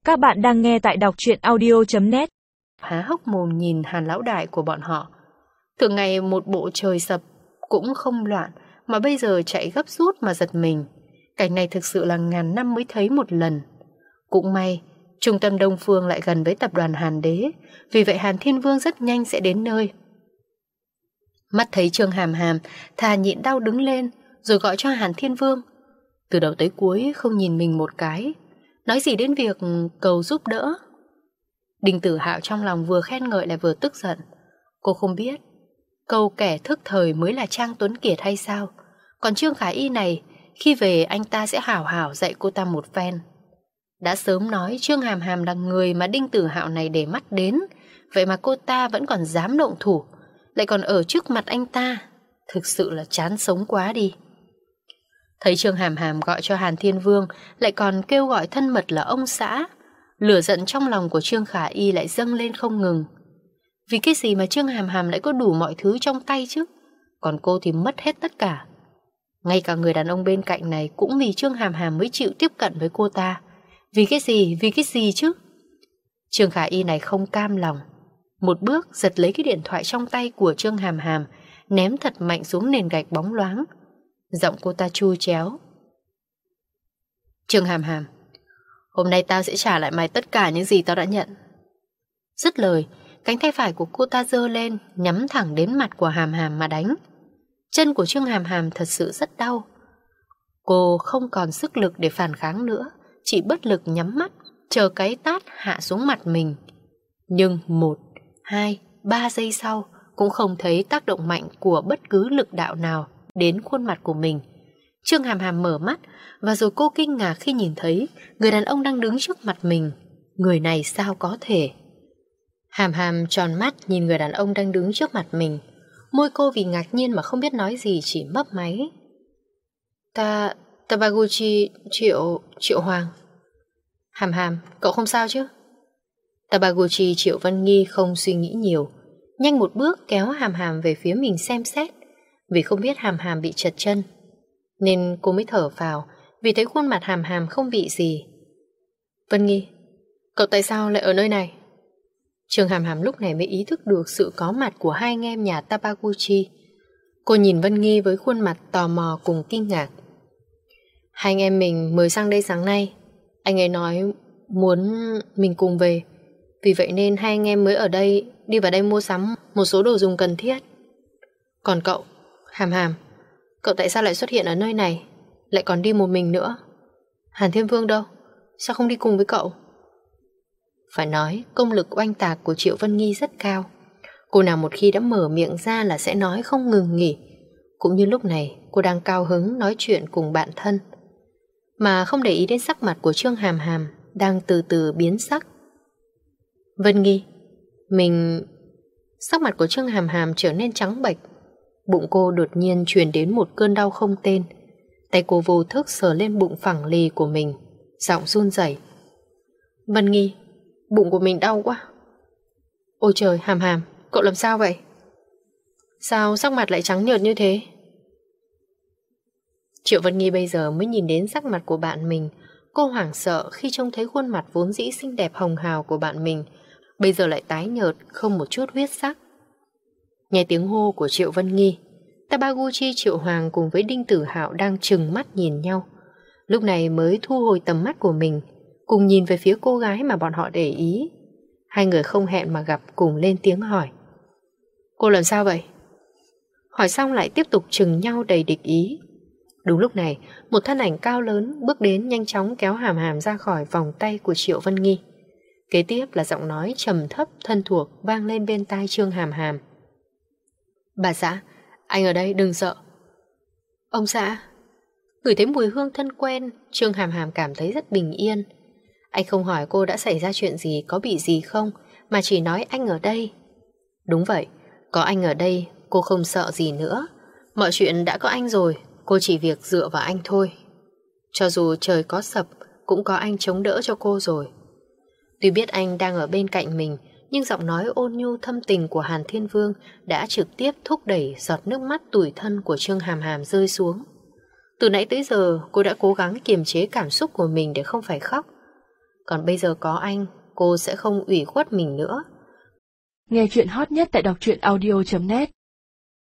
Các bạn đang nghe tại đọc truyện audio.net. Há hốc mồm nhìn Hàn lão đại của bọn họ. Thường ngày một bộ trời sập cũng không loạn, mà bây giờ chạy gấp rút mà giật mình. Cảnh này thực sự là ngàn năm mới thấy một lần. Cũng may, trung tâm Đông Phương lại gần với tập đoàn Hàn Đế, vì vậy Hàn Thiên Vương rất nhanh sẽ đến nơi. Mắt thấy Trương Hàm Hàm, thà nhịn đau đứng lên, rồi gọi cho Hàn Thiên Vương. Từ đầu tới cuối không nhìn mình một cái, nói gì đến việc cầu giúp đỡ. Đinh Tử Hạo trong lòng vừa khen ngợi lại vừa tức giận. Cô không biết câu kẻ thức thời mới là Trang Tuấn Kiệt hay sao? Còn Trương Khả Y này, khi về anh ta sẽ hảo hảo dạy cô ta một phen. Đã sớm nói Trương Hàm Hàm là người mà Đinh Tử Hạo này để mắt đến, vậy mà cô ta vẫn còn dám động thủ, lại còn ở trước mặt anh ta. Thực sự là chán sống quá đi. Thấy Trương Hàm Hàm gọi cho Hàn Thiên Vương, lại còn kêu gọi thân mật là ông xã, lửa giận trong lòng của Trương Khả Y lại dâng lên không ngừng. Vì cái gì mà Trương Hàm Hàm lại có đủ mọi thứ trong tay chứ? Còn cô thì mất hết tất cả. Ngay cả người đàn ông bên cạnh này cũng vì Trương Hàm Hàm mới chịu tiếp cận với cô ta. Vì cái gì? Vì cái gì chứ? Trương Khả Y này không cam lòng, một bước giật lấy cái điện thoại trong tay của Trương Hàm Hàm, ném thật mạnh xuống nền gạch bóng loáng. Giọng cô ta chu chéo. Trương Hàm Hàm, hôm nay tao sẽ trả lại mày tất cả những gì tao đã nhận. Dứt lời, cánh tay phải của cô ta giơ lên, nhắm thẳng đến mặt của Hàm Hàm mà đánh. Chân của Trương Hàm Hàm thật sự rất đau. Cô không còn sức lực để phản kháng nữa, chỉ bất lực nhắm mắt, chờ cái tát hạ xuống mặt mình. Nhưng 1, 2, 3 giây sau cũng không thấy tác động mạnh của bất cứ lực đạo nào đến khuôn mặt của mình. Trương Hàm Hàm mở mắt, và rồi cô kinh ngạc khi nhìn thấy người đàn ông đang đứng trước mặt mình. Người này sao có thể? Hàm Hàm tròn mắt nhìn người đàn ông đang đứng trước mặt mình. Môi cô vì ngạc nhiên mà không biết nói gì, chỉ mấp máy. Tabaguchi Triệu Hoàng. Hàm Hàm, cậu không sao chứ? Tabaguchi Triệu Vân Nghi không suy nghĩ nhiều, nhanh một bước kéo Hàm Hàm về phía mình xem xét. Vì không biết Hàm Hàm bị trật chân, nên cô mới thở phào, vì thấy khuôn mặt Hàm Hàm không bị gì. Vân Nghi, cậu tại sao lại ở nơi này? Trương Hàm Hàm lúc này mới ý thức được sự có mặt của hai anh em nhà Tabaguchi. Cô nhìn Vân Nghi với khuôn mặt tò mò cùng kinh ngạc. Hai anh em mình mới sang đây sáng nay, anh ấy nói muốn mình cùng về, vì vậy nên hai anh em mới ở đây, đi vào đây mua sắm một số đồ dùng cần thiết. Còn cậu, Hàm Hàm, cậu tại sao lại xuất hiện ở nơi này, lại còn đi một mình nữa? Hàn Thiên Vương đâu? Sao không đi cùng với cậu? Phải nói công lực oanh tạc của Triệu Vân Nghi rất cao. Cô nào một khi đã mở miệng ra là sẽ nói không ngừng nghỉ. Cũng như lúc này cô đang cao hứng nói chuyện cùng bạn thân, mà không để ý đến sắc mặt của Trương Hàm Hàm đang từ từ biến sắc. Vân Nghi, Sắc mặt của Trương Hàm Hàm trở nên trắng bệch. Bụng cô đột nhiên truyền đến một cơn đau không tên. Tay cô vô thức sờ lên bụng phẳng lì của mình, giọng run rẩy. Vân Nghi, bụng của mình đau quá. Ôi trời, Hàm Hàm, cậu làm sao vậy? Sao sắc mặt lại trắng nhợt như thế? Triệu Vân Nghi bây giờ mới nhìn đến sắc mặt của bạn mình. Cô hoảng sợ khi trông thấy khuôn mặt vốn dĩ xinh đẹp hồng hào của bạn mình bây giờ lại tái nhợt, không một chút huyết sắc. Nghe tiếng hô của Triệu Vân Nghi, Tabaguchi Triệu Hoàng cùng với Đinh Tử Hạo đang trừng mắt nhìn nhau. Lúc này mới thu hồi tầm mắt của mình, cùng nhìn về phía cô gái mà bọn họ để ý. Hai người không hẹn mà gặp cùng lên tiếng hỏi. Cô làm sao vậy? Hỏi xong lại tiếp tục trừng nhau đầy địch ý. Đúng lúc này, một thân ảnh cao lớn bước đến nhanh chóng kéo Hàm Hàm ra khỏi vòng tay của Triệu Vân Nghi. Kế tiếp là giọng nói trầm thấp thân thuộc vang lên bên tai Trương Hàm Hàm. Bà xã, anh ở đây, đừng sợ. Ông xã. Ngửi thấy mùi hương thân quen, Trương Hàm Hàm cảm thấy rất bình yên. Anh không hỏi cô đã xảy ra chuyện gì, có bị gì không, mà chỉ nói anh ở đây. Đúng vậy, có anh ở đây, cô không sợ gì nữa. Mọi chuyện đã có anh rồi, cô chỉ việc dựa vào anh thôi. Cho dù trời có sập, cũng có anh chống đỡ cho cô rồi. Tuy biết anh đang ở bên cạnh mình, nhưng giọng nói ôn nhu thâm tình của Hàn Thiên Vương đã trực tiếp thúc đẩy giọt nước mắt tủi thân của Trương Hàm Hàm rơi xuống. Từ nãy tới giờ cô đã cố gắng kiềm chế cảm xúc của mình để không phải khóc. Còn bây giờ có anh, cô sẽ không ủy khuất mình nữa. Nghe chuyện hot nhất tại đọc truyện audio.net